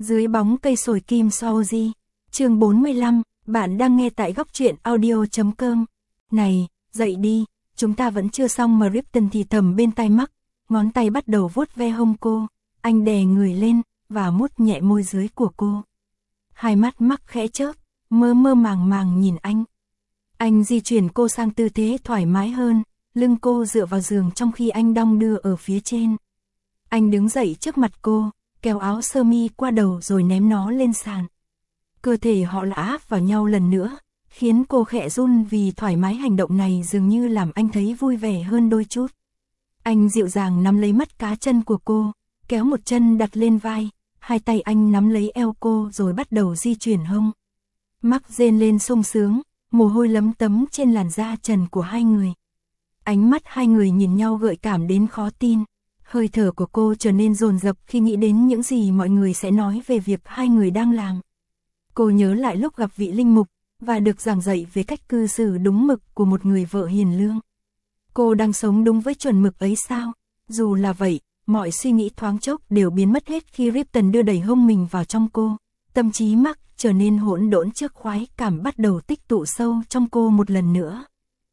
Dưới bóng cây sồi kim Saoji. Chương 45, bạn đang nghe tại góc truyện audio.com. Này, dậy đi, chúng ta vẫn chưa xong mà. Ripton thì thầm bên tai Mark, ngón tay bắt đầu vuốt ve hông cô, anh đè người lên và mút nhẹ môi dưới của cô. Hai mắt Mark khẽ chớp, mơ mơ màng màng nhìn anh. Anh di chuyển cô sang tư thế thoải mái hơn, lưng cô dựa vào giường trong khi anh đong đưa ở phía trên. Anh đứng dậy trước mặt cô, kéo áo sơ mi qua đầu rồi ném nó lên sàn. Cơ thể họ là áp vào nhau lần nữa, khiến cô khẽ run vì thoải mái. Hành động này dường như làm anh thấy vui vẻ hơn đôi chút. Anh dịu dàng nắm lấy mắt cá chân của cô, kéo một chân đặt lên vai, hai tay anh nắm lấy eo cô rồi bắt đầu di chuyển hông. Mark rên lên sung sướng, mồ hôi lấm tấm trên làn da trần của hai người. Ánh mắt hai người nhìn nhau gợi cảm đến khó tin. Hơi thở của cô trở nên dồn dập khi nghĩ đến những gì mọi người sẽ nói về việc hai người đang làm. Cô nhớ lại lúc gặp vị linh mục, và được giảng dạy về cách cư xử đúng mực của một người vợ hiền lương. Cô đang sống đúng với chuẩn mực ấy sao? Dù là vậy, mọi suy nghĩ thoáng chốc đều biến mất hết khi Ripton đưa đẩy hông mình vào trong cô. Tâm trí Mark trở nên hỗn độn trước khoái cảm bắt đầu tích tụ sâu trong cô một lần nữa.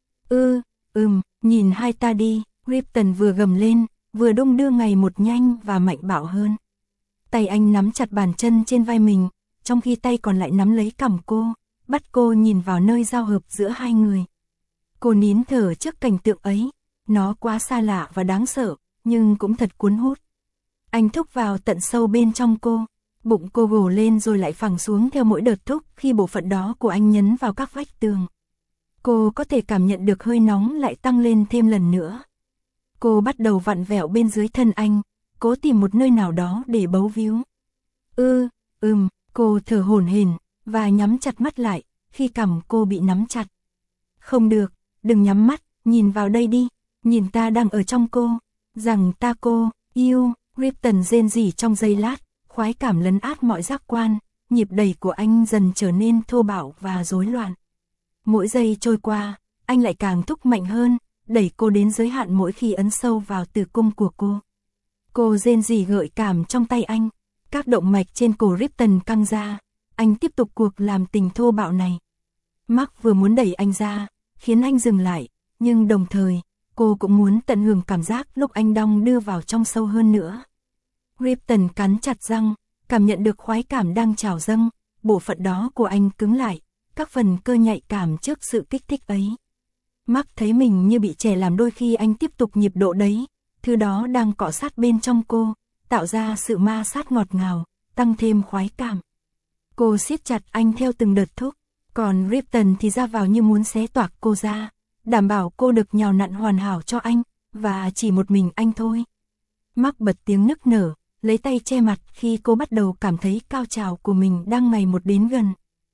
Nhìn hai ta đi, Ripton vừa gầm lên, vừa đung đưa ngày một nhanh và mạnh bạo hơn. Tay anh nắm chặt bàn chân trên vai mình, trong khi tay còn lại nắm lấy cằm cô, bắt cô nhìn vào nơi giao hợp giữa hai người. Cô nín thở trước cảnh tượng ấy, nó quá xa lạ và đáng sợ, nhưng cũng thật cuốn hút. Anh thúc vào tận sâu bên trong cô, bụng cô gồ lên rồi lại phẳng xuống theo mỗi đợt thúc khi bộ phận đó của anh nhấn vào các vách tường. Cô có thể cảm nhận được hơi nóng lại tăng lên thêm lần nữa. Cô bắt đầu vặn vẹo bên dưới thân anh, cố tìm một nơi nào đó để bấu víu. Cô thở hổn hển và nhắm chặt mắt lại khi cằm cô bị nắm chặt. Không được, đừng nhắm mắt, nhìn vào đây đi, nhìn ta đang ở trong cô, rằng ta cô yêu. Ripton rên rỉ trong giây lát, khoái cảm lấn át mọi giác quan, nhịp đẩy của anh dần trở nên thô bạo và rối loạn. Mỗi giây trôi qua, anh lại càng thúc mạnh hơn, đẩy cô đến giới hạn mỗi khi ấn sâu vào tử cung của cô. Cô rên rỉ gợi cảm trong tay anh, các động mạch trên cổ Ripton căng ra, anh tiếp tục cuộc làm tình thô bạo này. Mark vừa muốn đẩy anh ra, khiến anh dừng lại, nhưng đồng thời, cô cũng muốn tận hưởng cảm giác lúc anh đong đưa vào trong sâu hơn nữa. Ripton cắn chặt răng, cảm nhận được khoái cảm đang trào dâng, bộ phận đó của anh cứng lại, các phần cơ nhạy cảm trước sự kích thích ấy. Mark thấy mình như bị trẻ làm đôi khi anh tiếp tục nhịp độ đấy, thứ đó đang cọ sát bên trong cô, tạo ra sự ma sát ngọt ngào, tăng thêm khoái cảm. Cô siết chặt anh theo từng đợt thúc, còn Ripton thì ra vào như muốn xé toạc cô ra, đảm bảo cô được nhào nặn hoàn hảo cho anh, và chỉ một mình anh thôi. Mark bật tiếng nức nở, lấy tay che mặt khi cô bắt đầu cảm thấy cao trào của mình đang ngày một đến gần.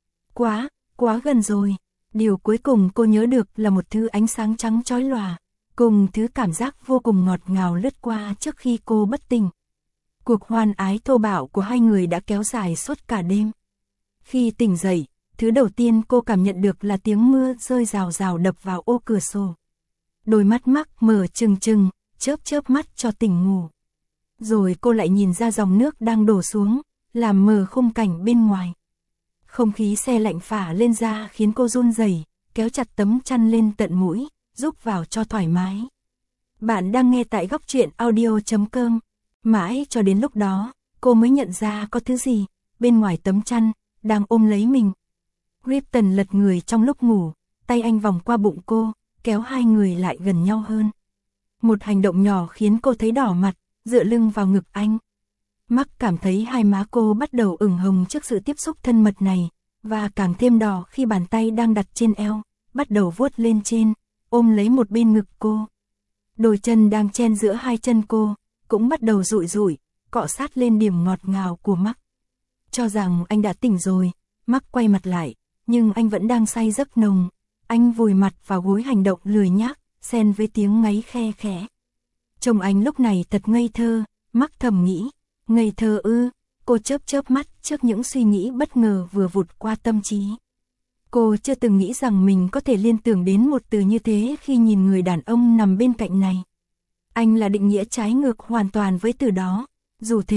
Quá gần rồi. Điều cuối cùng cô nhớ được là một thứ ánh sáng trắng chói lòa, cùng thứ cảm giác vô cùng ngọt ngào lướt qua trước khi cô bất tỉnh. Cuộc hoan ái thô bạo của hai người đã kéo dài suốt cả đêm. Khi tỉnh dậy, thứ đầu tiên cô cảm nhận được là tiếng mưa rơi rào rào đập vào ô cửa sổ. Đôi mắt Mark mở trừng trừng, chớp mắt cho tỉnh ngủ. Rồi cô lại nhìn ra dòng nước đang đổ xuống, làm mờ khung cảnh bên ngoài. Không khí se lạnh phả lên da khiến cô run rẩy, kéo chặt tấm chăn lên tận mũi, rúc vào cho thoải mái. Bạn đang nghe tại góc truyện audio.com. Mãi cho đến lúc đó, cô mới nhận ra có thứ gì bên ngoài tấm chăn đang ôm lấy mình. Ripton lật người trong lúc ngủ, tay anh vòng qua bụng cô, kéo hai người lại gần nhau hơn. Một hành động nhỏ khiến cô thấy đỏ mặt, dựa lưng vào ngực anh. Mark cảm thấy hai má cô bắt đầu ửng hồng trước sự tiếp xúc thân mật này, và càng thêm đỏ khi bàn tay đang đặt trên eo, bắt đầu vuốt lên trên, ôm lấy một bên ngực cô. Đôi chân đang chen giữa hai chân cô, cũng bắt đầu rụi rụi, cọ sát lên điểm ngọt ngào của Mark. Cho rằng anh đã tỉnh rồi, Mark quay mặt lại, nhưng anh vẫn đang say giấc nồng. Anh vùi mặt vào gối hành động lười nhác, xen với tiếng ngáy khe khẽ. Trông anh lúc này thật ngây thơ, Mark thầm nghĩ. Ngây thơ ư? Cô chớp mắt trước những suy nghĩ bất ngờ vừa vụt qua tâm trí. Cô chưa từng nghĩ rằng mình có thể liên tưởng đến một từ như thế khi nhìn người đàn ông nằm bên cạnh này. Anh là định nghĩa trái ngược hoàn toàn với từ đó. Dù thế,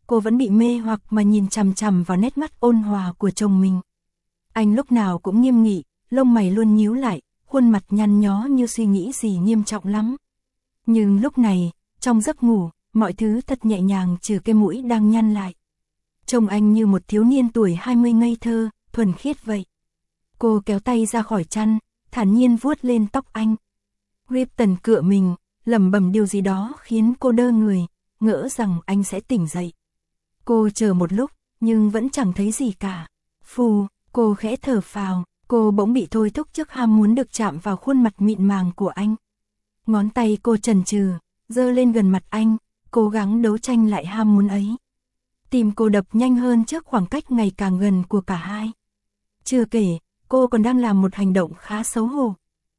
cô vẫn bị mê hoặc mà nhìn chằm chằm vào nét mắt ôn hòa của chồng mình. Anh lúc nào cũng nghiêm nghị, lông mày luôn nhíu lại, khuôn mặt nhăn nhó như suy nghĩ gì nghiêm trọng lắm. Nhưng lúc này, trong giấc ngủ, mọi thứ thật nhẹ nhàng trừ cái mũi đang nhăn lại. Trông anh như một thiếu niên tuổi 20 ngây thơ, thuần khiết vậy. Cô kéo tay ra khỏi chăn, thản nhiên vuốt lên tóc anh. Ripton cựa mình, lẩm bẩm điều gì đó khiến cô đơ người, ngỡ rằng anh sẽ tỉnh dậy. Cô chờ một lúc, nhưng vẫn chẳng thấy gì cả. Phù, cô khẽ thở phào, cô bỗng bị thôi thúc trước ham muốn được chạm vào khuôn mặt mịn màng của anh. Ngón tay cô chần chừ, giơ lên gần mặt anh, cố gắng đấu tranh lại ham muốn ấy. Tim cô đập nhanh hơn trước khoảng cách ngày càng gần của cả hai. Chưa kể, cô còn đang làm một hành động khá xấu hổ.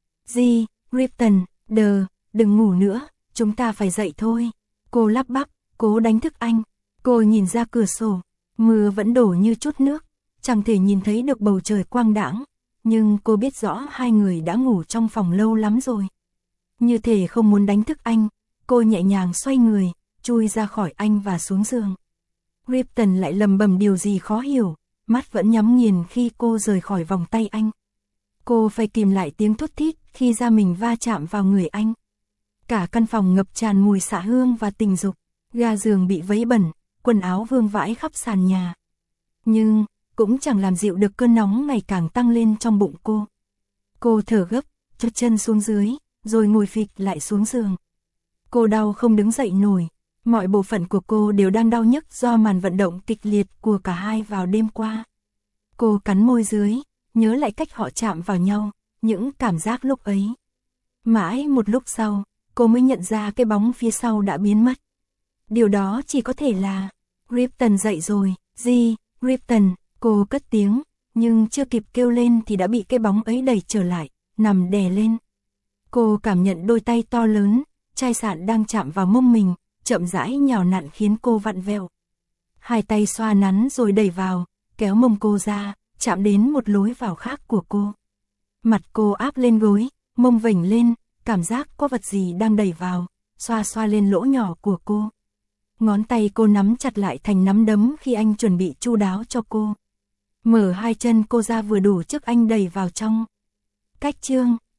Ripton, đừng ngủ nữa, chúng ta phải dậy thôi. Cô lắp bắp, cố đánh thức anh. Cô nhìn ra cửa sổ, mưa vẫn đổ như chút nước, chẳng thể nhìn thấy được bầu trời quang đãng, nhưng cô biết rõ hai người đã ngủ trong phòng lâu lắm rồi. Như thể không muốn đánh thức anh, cô nhẹ nhàng xoay người, chui ra khỏi anh và xuống giường. Ripton lại lầm bầm điều gì khó hiểu, mắt vẫn nhắm nghiền khi cô rời khỏi vòng tay anh. Cô phải kìm lại tiếng thút thít khi da mình va chạm vào người anh. Cả căn phòng ngập tràn mùi xạ hương và tình dục, ga giường bị vấy bẩn, quần áo vương vãi khắp sàn nhà. Nhưng, cũng chẳng làm dịu được cơn nóng ngày càng tăng lên trong bụng cô. Cô thở gấp, chốt chân xuống dưới, rồi ngồi phịch lại xuống giường. Cô đau không đứng dậy nổi, mọi bộ phận của cô đều đang đau nhức do màn vận động kịch liệt của cả hai vào đêm qua. Cô cắn môi dưới, nhớ lại cách họ chạm vào nhau, những cảm giác lúc ấy. Mãi một lúc sau, cô mới nhận ra cái bóng phía sau đã biến mất. Điều đó chỉ có thể là Ripton dậy rồi. Ripton, cô cất tiếng, nhưng chưa kịp kêu lên thì đã bị cái bóng ấy đẩy trở lại, nằm đè lên. Cô cảm nhận đôi tay to lớn, chai sạn đang chạm vào mông mình, chậm rãi nhào nặn khiến cô vặn vẹo. Hai tay xoa nắn rồi đẩy vào, kéo mông cô ra, chạm đến một lối vào khác của cô. Mặt cô áp lên gối, mông vểnh lên, cảm giác có vật gì đang đẩy vào, xoa xoa lên lỗ nhỏ của cô. Ngón tay cô nắm chặt lại thành nắm đấm khi anh chuẩn bị chu đáo cho cô. Mở hai chân cô ra vừa đủ trước anh đẩy vào trong. Cách chương